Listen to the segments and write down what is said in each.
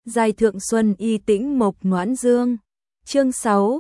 Giai thượng xuân y tĩnh mộc noãn dương. Chương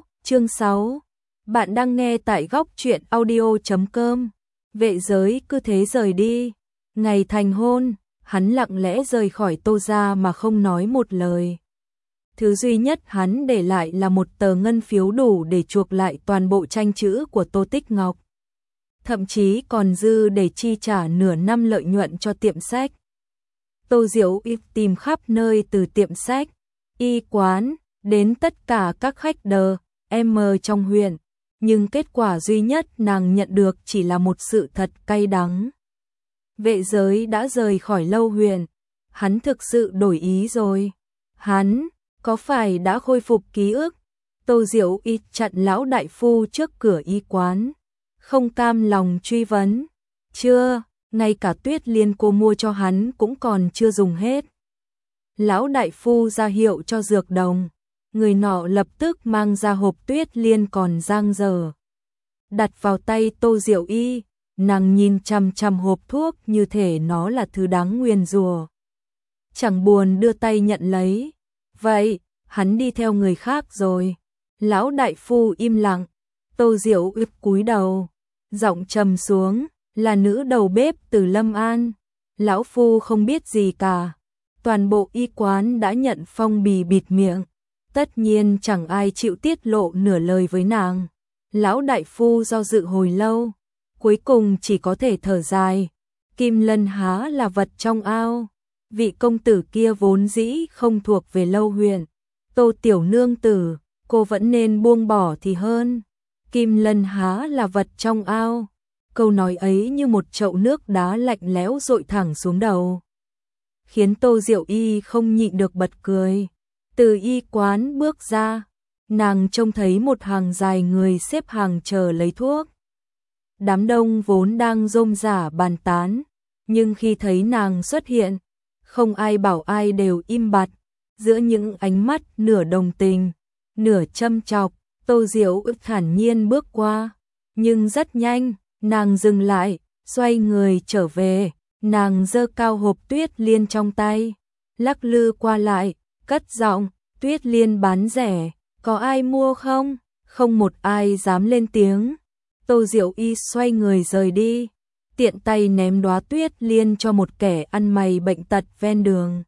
6. Bạn đang nghe tại góc truyện audio.com. Vệ giới cứ thế rời đi. Ngày thành hôn, hắn lặng lẽ rời khỏi Tô gia mà không nói một lời. Thứ duy nhất hắn để lại là một tờ ngân phiếu đủ để chuộc lại toàn bộ tranh chữ của Tô Tích Ngọc. Thậm chí còn dư để chi trả nửa năm lợi nhuận cho tiệm sách. Tô Diệu Y tìm khắp nơi từ tiệm sách, y quán, đến tất cả các khách đờ, em trong huyện. Nhưng kết quả duy nhất nàng nhận được chỉ là một sự thật cay đắng. Vệ giới đã rời khỏi Lâu huyện. Hắn thực sự đổi ý rồi. Hắn, có phải đã khôi phục ký ức? Tô Diệu Y chặn lão đại phu trước cửa y quán. Không cam lòng truy vấn. Chưa, ngay cả tuyết liên cô mua cho hắn cũng còn chưa dùng hết. Lão đại phu ra hiệu cho dược đồng. Người nọ lập tức mang ra hộp tuyết liên còn dang dở. Đặt vào tay Tô Diệu Y, nàng nhìn chằm chằm hộp thuốc như thể nó là thứ đáng nguyền rủa. Chẳng buồn đưa tay nhận lấy. Vậy, hắn đi theo người khác rồi. Lão đại phu im lặng. Tô Diệu Y cúi đầu, giọng trầm xuống, là nữ đầu bếp từ Lâm An. Lão phu không biết gì cả. Toàn bộ y quán đã nhận phong bì bịt miệng. Tất nhiên chẳng ai chịu tiết lộ nửa lời với nàng. Lão đại phu do dự hồi lâu, cuối cùng chỉ có thể thở dài. Kim lân há là vật trong ao. Vị công tử kia vốn dĩ không thuộc về Lâu huyện. Tô tiểu nương tử, cô vẫn nên buông bỏ thì hơn. Kim lân há là vật trong ao. Câu nói ấy như một chậu nước đá lạnh lẽo dội thẳng xuống đầu, khiến Tô Diệu Y không nhịn được bật cười. Từ y quán bước ra, nàng trông thấy một hàng dài người xếp hàng chờ lấy thuốc. Đám đông vốn đang rôm rả bàn tán, nhưng khi thấy nàng xuất hiện, không ai bảo ai đều im bặt. Giữa những ánh mắt nửa đồng tình, nửa châm chọc, Tô Diệu Y thản nhiên bước qua, nhưng rất nhanh, nàng dừng lại, xoay người trở về. Nàng giơ cao hộp tuyết liên trong tay, lắc lư qua lại, cất giọng, tuyết liên bán rẻ, có ai mua không? Không một ai dám lên tiếng. Tô Diệu Y xoay người rời đi, tiện tay ném đóa tuyết liên cho một kẻ ăn mày bệnh tật ven đường.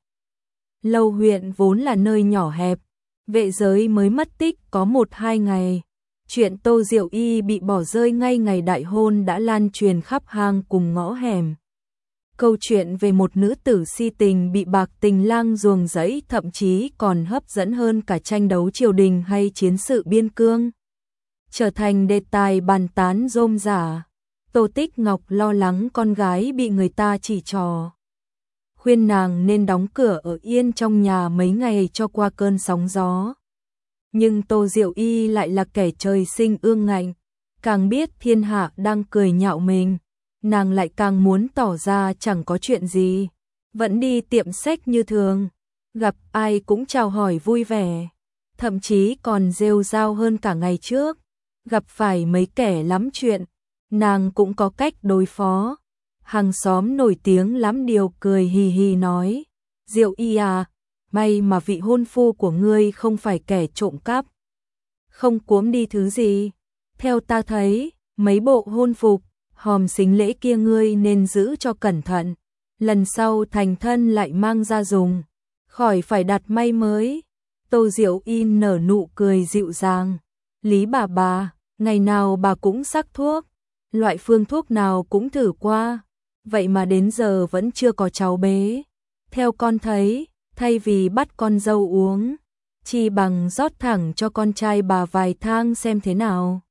Lâu huyện vốn là nơi nhỏ hẹp, vệ giới mới mất tích có 1-2 ngày. Chuyện Tô Diệu Y bị bỏ rơi ngay ngày đại hôn đã lan truyền khắp hang cùng ngõ hẻm. Câu chuyện về một nữ tử si tình bị bạc tình lang ruồng rẫy thậm chí còn hấp dẫn hơn cả tranh đấu triều đình hay chiến sự biên cương, trở thành đề tài bàn tán rôm rả. Tô Tích Ngọc lo lắng con gái bị người ta chỉ trò, khuyên nàng nên đóng cửa ở yên trong nhà mấy ngày cho qua cơn sóng gió. Nhưng Tô Diệu Y lại là kẻ trời sinh ương ngạnh, càng biết thiên hạ đang cười nhạo mình, nàng lại càng muốn tỏ ra chẳng có chuyện gì, vẫn đi tiệm sách như thường, gặp ai cũng chào hỏi vui vẻ, thậm chí còn rêu rao hơn cả ngày trước. Gặp phải mấy kẻ lắm chuyện, nàng cũng có cách đối phó. Hàng xóm nổi tiếng lắm điều cười hì hì nói, Diệu Y à, may mà vị hôn phu của ngươi không phải kẻ trộm cắp, không cuống đi thứ gì. Theo ta thấy, mấy bộ hôn phục, hòm xính lễ kia ngươi nên giữ cho cẩn thận, lần sau thành thân lại mang ra dùng, khỏi phải đặt may mới. Tô Diệu Y nở nụ cười dịu dàng, Lý bà, ngày nào bà cũng sắc thuốc, loại phương thuốc nào cũng thử qua, vậy mà đến giờ vẫn chưa có cháu bế. Theo con thấy, thay vì bắt con dâu uống, chi bằng rót thẳng cho con trai bà vài thang xem thế nào.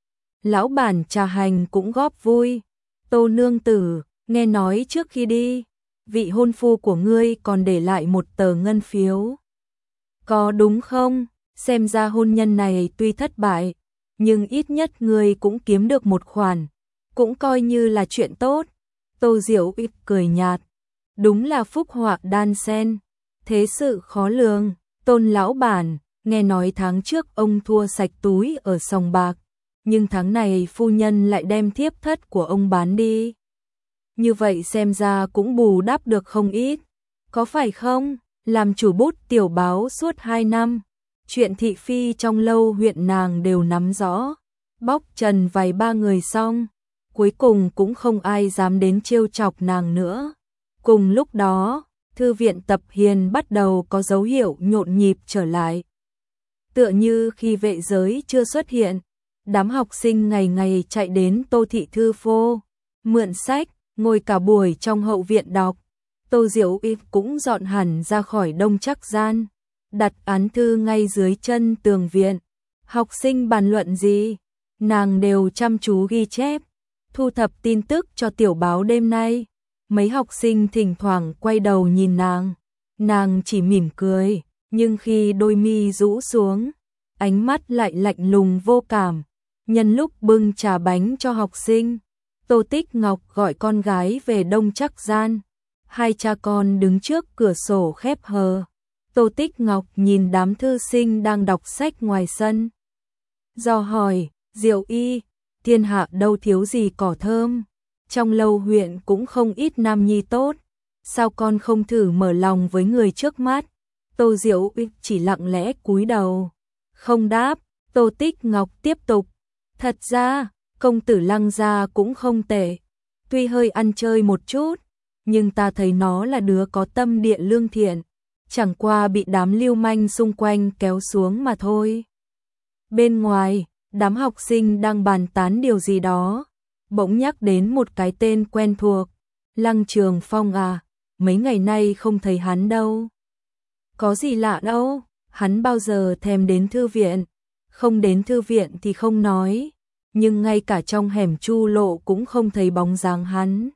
Lão bản trà hành cũng góp vui, Tô nương tử, nghe nói trước khi đi, vị hôn phu của ngươi còn để lại một tờ ngân phiếu. Có đúng không? Xem ra hôn nhân này tuy thất bại, nhưng ít nhất ngươi cũng kiếm được một khoản, cũng coi như là chuyện tốt. Tô Diệu Y cười nhạt, đúng là phúc họa đan xen, thế sự khó lường. Tôn lão bản, nghe nói tháng trước ông thua sạch túi ở sòng bạc, nhưng tháng này phu nhân lại đem thiếp thất của ông bán đi. Như vậy xem ra cũng bù đắp được không ít, có phải không? làm chủ bút tiểu báo suốt 2 năm. Chuyện thị phi trong lâu huyện nàng đều nắm rõ. Bóc trần vài ba người xong, cuối cùng cũng không ai dám đến trêu chọc nàng nữa. Cùng lúc đó, thư viện Tập Hiền bắt đầu có dấu hiệu nhộn nhịp trở lại. Tựa như khi vệ giới chưa xuất hiện, đám học sinh ngày ngày chạy đến Tô thị thư phô, mượn sách, ngồi cả buổi trong hậu viện đọc. Tô Diệu Y cũng dọn hẳn ra khỏi Đông Trắc gian, đặt án thư ngay dưới chân tường viện. Học sinh bàn luận gì, nàng đều chăm chú ghi chép, thu thập tin tức cho tiểu báo đêm nay. Mấy học sinh thỉnh thoảng quay đầu nhìn nàng chỉ mỉm cười, nhưng khi đôi mi rũ xuống, ánh mắt lại lạnh lùng vô cảm. Nhân lúc bưng trà bánh cho học sinh, Tô Tích Ngọc gọi con gái về Đông Trắc gian. Hai cha con đứng trước cửa sổ khép hờ. Tô Tích Ngọc nhìn đám thư sinh đang đọc sách ngoài sân, dò hỏi, Diệu Y, thiên hạ đâu thiếu gì cỏ thơm, trong lâu huyện cũng không ít nam nhi tốt, sao con không thử mở lòng với người trước mắt? Tô Diệu Y chỉ lặng lẽ cúi đầu, không đáp. Tô Tích Ngọc tiếp tục, thật ra, công tử Lăng gia cũng không tệ, tuy hơi ăn chơi một chút, nhưng ta thấy nó là đứa có tâm địa lương thiện, chẳng qua bị đám lưu manh xung quanh kéo xuống mà thôi. Bên ngoài, đám học sinh đang bàn tán điều gì đó, bỗng nhắc đến một cái tên quen thuộc, Lăng Trường Phong à, mấy ngày nay không thấy hắn đâu. Có gì lạ đâu, hắn bao giờ thèm đến thư viện, không đến thư viện thì không nói, nhưng ngay cả trong hẻm Chu Lộ cũng không thấy bóng dáng hắn.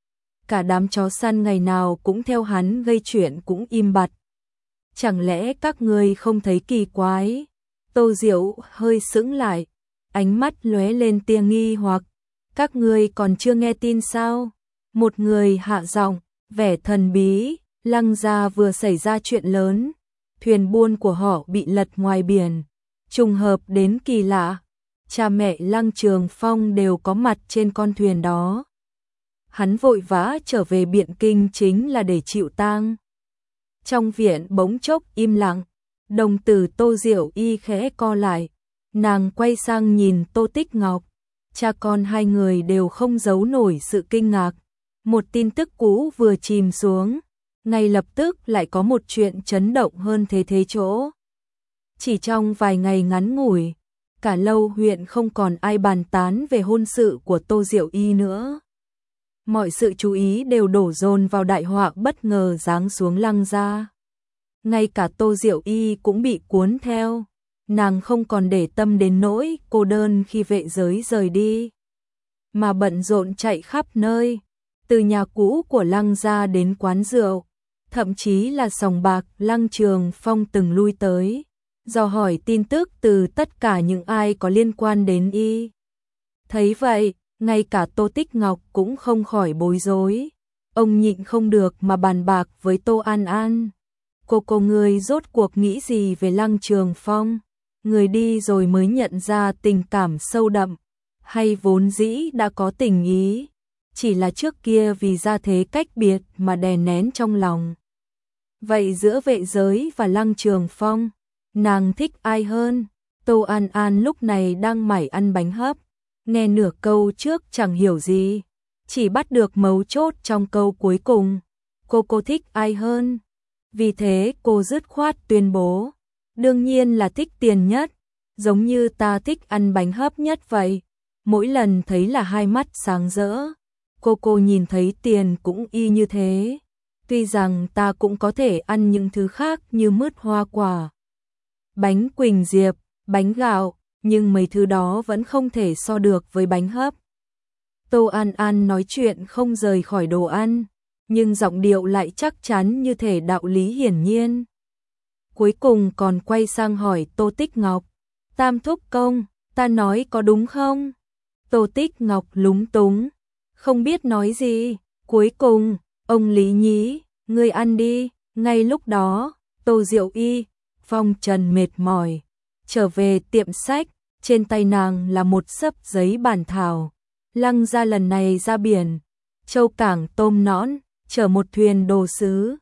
Cả đám chó săn ngày nào cũng theo hắn gây chuyện cũng im bặt. Chẳng lẽ các người không thấy kỳ quái? Tô Diệu hơi sững lại, ánh mắt lóe lên tia nghi hoặc. Các người còn chưa nghe tin sao? Một người hạ giọng, vẻ thần bí, Lăng gia vừa xảy ra chuyện lớn, thuyền buôn của họ bị lật ngoài biển, trùng hợp đến kỳ lạ, cha mẹ Lăng Trường Phong đều có mặt trên con thuyền đó. Hắn vội vã trở về Biện Kinh chính là để chịu tang. Trong viện bỗng chốc im lặng, đồng tử Tô Diệu Y khẽ co lại, nàng quay sang nhìn Tô Tích Ngọc, cha con hai người đều không giấu nổi sự kinh ngạc. Một tin tức cũ vừa chìm xuống, ngay lập tức lại có một chuyện chấn động hơn thế chỗ. Chỉ trong vài ngày ngắn ngủi, cả lâu huyện không còn ai bàn tán về hôn sự của Tô Diệu Y nữa. Mọi sự chú ý đều đổ dồn vào đại họa bất ngờ giáng xuống Lăng gia. Ngay cả Tô Diệu Y cũng bị cuốn theo, nàng không còn để tâm đến nỗi cô đơn khi vệ giới rời đi, mà bận rộn chạy khắp nơi, từ nhà cũ của Lăng gia đến quán rượu, thậm chí là sòng bạc Lăng Trường Phong từng lui tới, dò hỏi tin tức từ tất cả những ai có liên quan đến y. Thấy vậy, ngay cả Tô Tích Ngọc cũng không khỏi bối rối. Ông nhịn không được mà bàn bạc với Tô An An. Cô người rốt cuộc nghĩ gì về Lăng Trường Phong? Người đi rồi mới nhận ra tình cảm sâu đậm, hay vốn dĩ đã có tình ý, chỉ là trước kia vì gia thế cách biệt mà đè nén trong lòng. Vậy giữa vệ giới và Lăng Trường Phong, nàng thích ai hơn? Tô An An lúc này đang mải ăn bánh hấp, nghe nửa câu trước chẳng hiểu gì, chỉ bắt được mấu chốt trong câu cuối cùng. Cô thích ai hơn? Vì thế cô dứt khoát tuyên bố, đương nhiên là thích Tiền nhất, giống như ta thích ăn bánh hấp nhất vậy. Mỗi lần thấy là hai mắt sáng rỡ. Cô nhìn thấy Tiền cũng y như thế. Tuy rằng ta cũng có thể ăn những thứ khác như mứt hoa quả, bánh quỳnh diệp, bánh gạo, nhưng mấy thứ đó vẫn không thể so được với bánh hấp. Tô An An nói chuyện không rời khỏi đồ ăn, nhưng giọng điệu lại chắc chắn như thể đạo lý hiển nhiên. Cuối cùng còn quay sang hỏi Tô Tích Ngọc, Tam thúc công, ta nói có đúng không? Tô Tích Ngọc lúng túng, không biết nói gì. Cuối cùng, ông Lý Nhí, ngươi ăn đi. Ngay lúc đó, Tô Diệu Y, phong trần mệt mỏi, trở về tiệm sách, trên tay nàng là một xấp giấy bản thảo. Lăng gia lần này ra biển, châu cảng tôm nõn, chở một thuyền đồ sứ,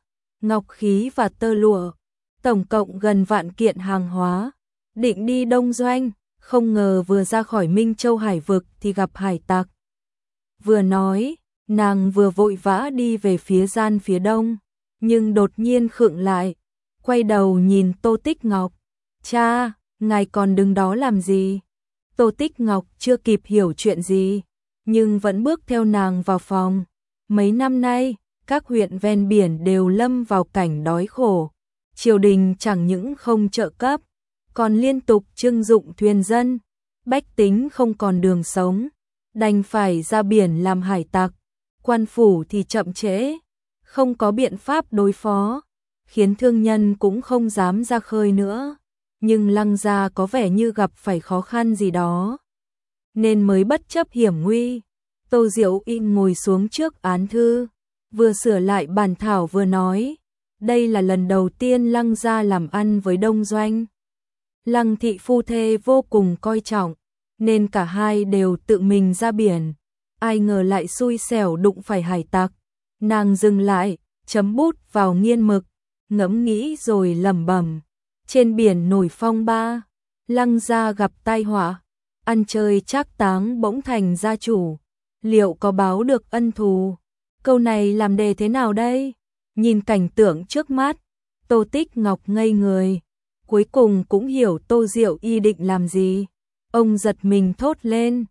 ngọc khí và tơ lụa, tổng cộng gần vạn kiện hàng hóa, định đi Đông Doanh, không ngờ vừa ra khỏi Minh Châu hải vực thì gặp hải tặc. Vừa nói, nàng vừa vội vã đi về phía gian phía đông, nhưng đột nhiên khựng lại, quay đầu nhìn Tô Tích Ngọc. Cha, ngài còn đứng đó làm gì? Tô Tích Ngọc chưa kịp hiểu chuyện gì, nhưng vẫn bước theo nàng vào phòng. Mấy năm nay, các huyện ven biển đều lâm vào cảnh đói khổ. Triều đình chẳng những không trợ cấp, còn liên tục trưng dụng thuyền dân. Bách tính không còn đường sống, đành phải ra biển làm hải tặc. Quan phủ thì chậm trễ, không có biện pháp đối phó, khiến thương nhân cũng không dám ra khơi nữa. Nhưng Lăng gia có vẻ như gặp phải khó khăn gì đó, nên mới bất chấp hiểm nguy. Tô Diệu Y ngồi xuống trước án thư, vừa sửa lại bản thảo vừa nói, đây là lần đầu tiên Lăng gia làm ăn với Đông Doanh. Lăng thị phu thê vô cùng coi trọng, nên cả hai đều tự mình ra biển. Ai ngờ lại xui xẻo đụng phải hải tặc. Nàng dừng lại, chấm bút vào nghiên mực, ngẫm nghĩ rồi lẩm bẩm. Trên biển nổi phong ba, Lăng gia gặp tai họa, ăn chơi trác táng bỗng thành gia chủ, liệu có báo được ân thù? Câu này làm đề thế nào đây? Nhìn cảnh tượng trước mắt, Tô Tích Ngọc ngây người, cuối cùng cũng hiểu Tô Diệu Y định làm gì. Ông giật mình thốt lên,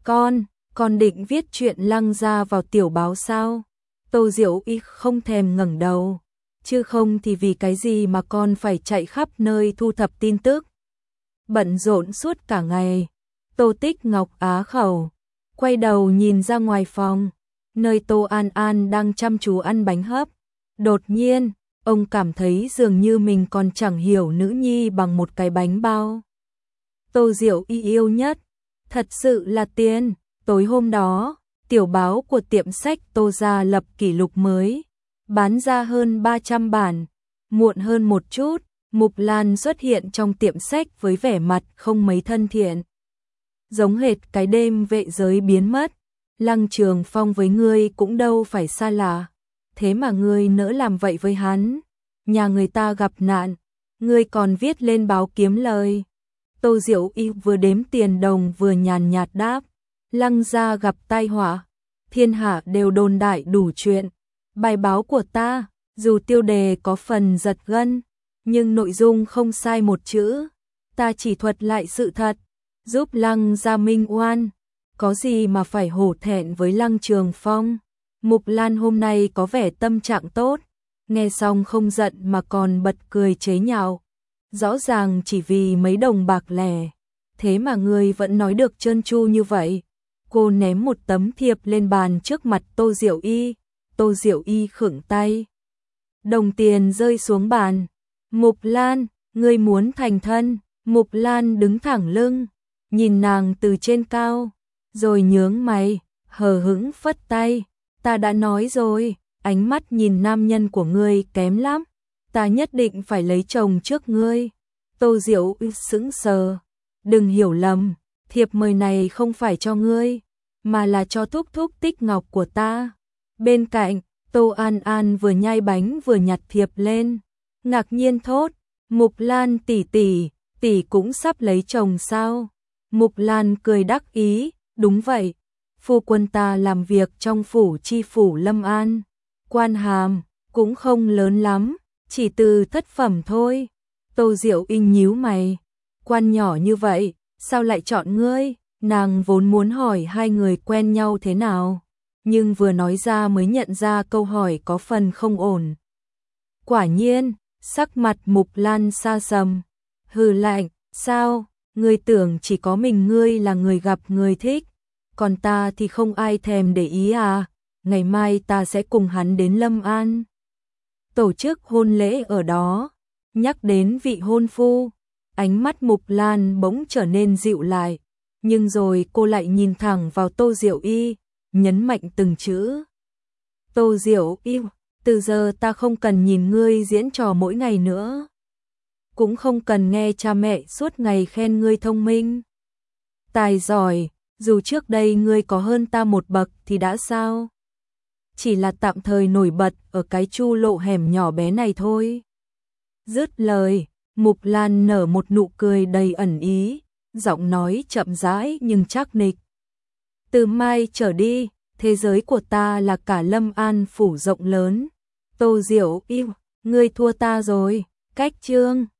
con định viết chuyện Lăng gia vào tiểu báo sao? Tô Diệu Y không thèm ngẩng đầu, chứ không thì vì cái gì mà con phải chạy khắp nơi thu thập tin tức. Bận rộn suốt cả ngày. Tô Tích Ngọc á khẩu, quay đầu nhìn ra ngoài phòng, nơi Tô An An đang chăm chú ăn bánh hấp. Đột nhiên, ông cảm thấy dường như mình còn chẳng hiểu nữ nhi bằng một cái bánh bao. Tô Diệu Y yêu nhất, thật sự là tiền. Tối hôm đó, tiểu báo của tiệm sách Tô gia lập kỷ lục mới, bán ra hơn 300 bản. Muộn hơn một chút, Mục Lan xuất hiện trong tiệm sách với vẻ mặt không mấy thân thiện, giống hệt cái đêm vệ giới biến mất. Lăng Trường Phong với ngươi cũng đâu phải xa lạ, thế mà ngươi nỡ làm vậy với hắn. Nhà người ta gặp nạn, ngươi còn viết lên báo kiếm lời. Tô Diệu Y vừa đếm tiền đồng vừa nhàn nhạt đáp, Lăng gia gặp tai họa, thiên hạ đều đồn đại đủ chuyện. Bài báo của ta, dù tiêu đề có phần giật gân, nhưng nội dung không sai một chữ. Ta chỉ thuật lại sự thật, giúp Lăng gia minh oan. Có gì mà phải hổ thẹn với Lăng Trường Phong? Mục Lan hôm nay có vẻ tâm trạng tốt, nghe xong không giận mà còn bật cười chế nhạo. Rõ ràng chỉ vì mấy đồng bạc lẻ, thế mà ngươi vẫn nói được trơn tru như vậy. Cô ném một tấm thiệp lên bàn trước mặt Tô Diệu Y. Tô Diệu Y khựng tay, đồng tiền rơi xuống bàn. Mục Lan, ngươi muốn thành thân? Mục Lan đứng thẳng lưng, nhìn nàng từ trên cao, rồi nhướng mày, hờ hững phất tay. Ta đã nói rồi, ánh mắt nhìn nam nhân của ngươi kém lắm, ta nhất định phải lấy chồng trước ngươi. Tô Diệu Y sững sờ, đừng hiểu lầm, thiệp mời này không phải cho ngươi, mà là cho thúc thúc Tích Ngọc của ta. Bên cạnh, Tô An An vừa nhai bánh vừa nhặt thiệp lên, ngạc nhiên thốt, Mục Lan tỷ tỷ, tỷ cũng sắp lấy chồng sao? Mục Lan cười đắc ý, đúng vậy, phu quân ta làm việc trong phủ chi phủ Lâm An, quan hàm cũng không lớn lắm, chỉ từ thất phẩm thôi. Tô Diệu Y nhíu mày, quan nhỏ như vậy, sao lại chọn ngươi? Nàng vốn muốn hỏi hai người quen nhau thế nào, nhưng vừa nói ra mới nhận ra câu hỏi có phần không ổn. Quả nhiên, sắc mặt Mục Lan xa sầm, hừ lạnh, sao, ngươi tưởng chỉ có mình ngươi là người gặp người thích, còn ta thì không ai thèm để ý à? Ngày mai ta sẽ cùng hắn đến Lâm An, tổ chức hôn lễ ở đó. Nhắc đến vị hôn phu, ánh mắt Mục Lan bỗng trở nên dịu lại, nhưng rồi cô lại nhìn thẳng vào Tô Diệu Y, nhấn mạnh từng chữ. Tô Diệu Y, từ giờ ta không cần nhìn ngươi diễn trò mỗi ngày nữa, cũng không cần nghe cha mẹ suốt ngày khen ngươi thông minh, tài giỏi, dù trước đây ngươi có hơn ta một bậc thì đã sao? chỉ là tạm thời nổi bật ở cái chu lộ hẻm nhỏ bé này thôi. Dứt lời, Mục Lan nở một nụ cười đầy ẩn ý, giọng nói chậm rãi nhưng chắc nịch. Từ mai trở đi, thế giới của ta là cả Lâm An phủ rộng lớn. Tô Diệu yêu, ngươi thua ta rồi, cách chương.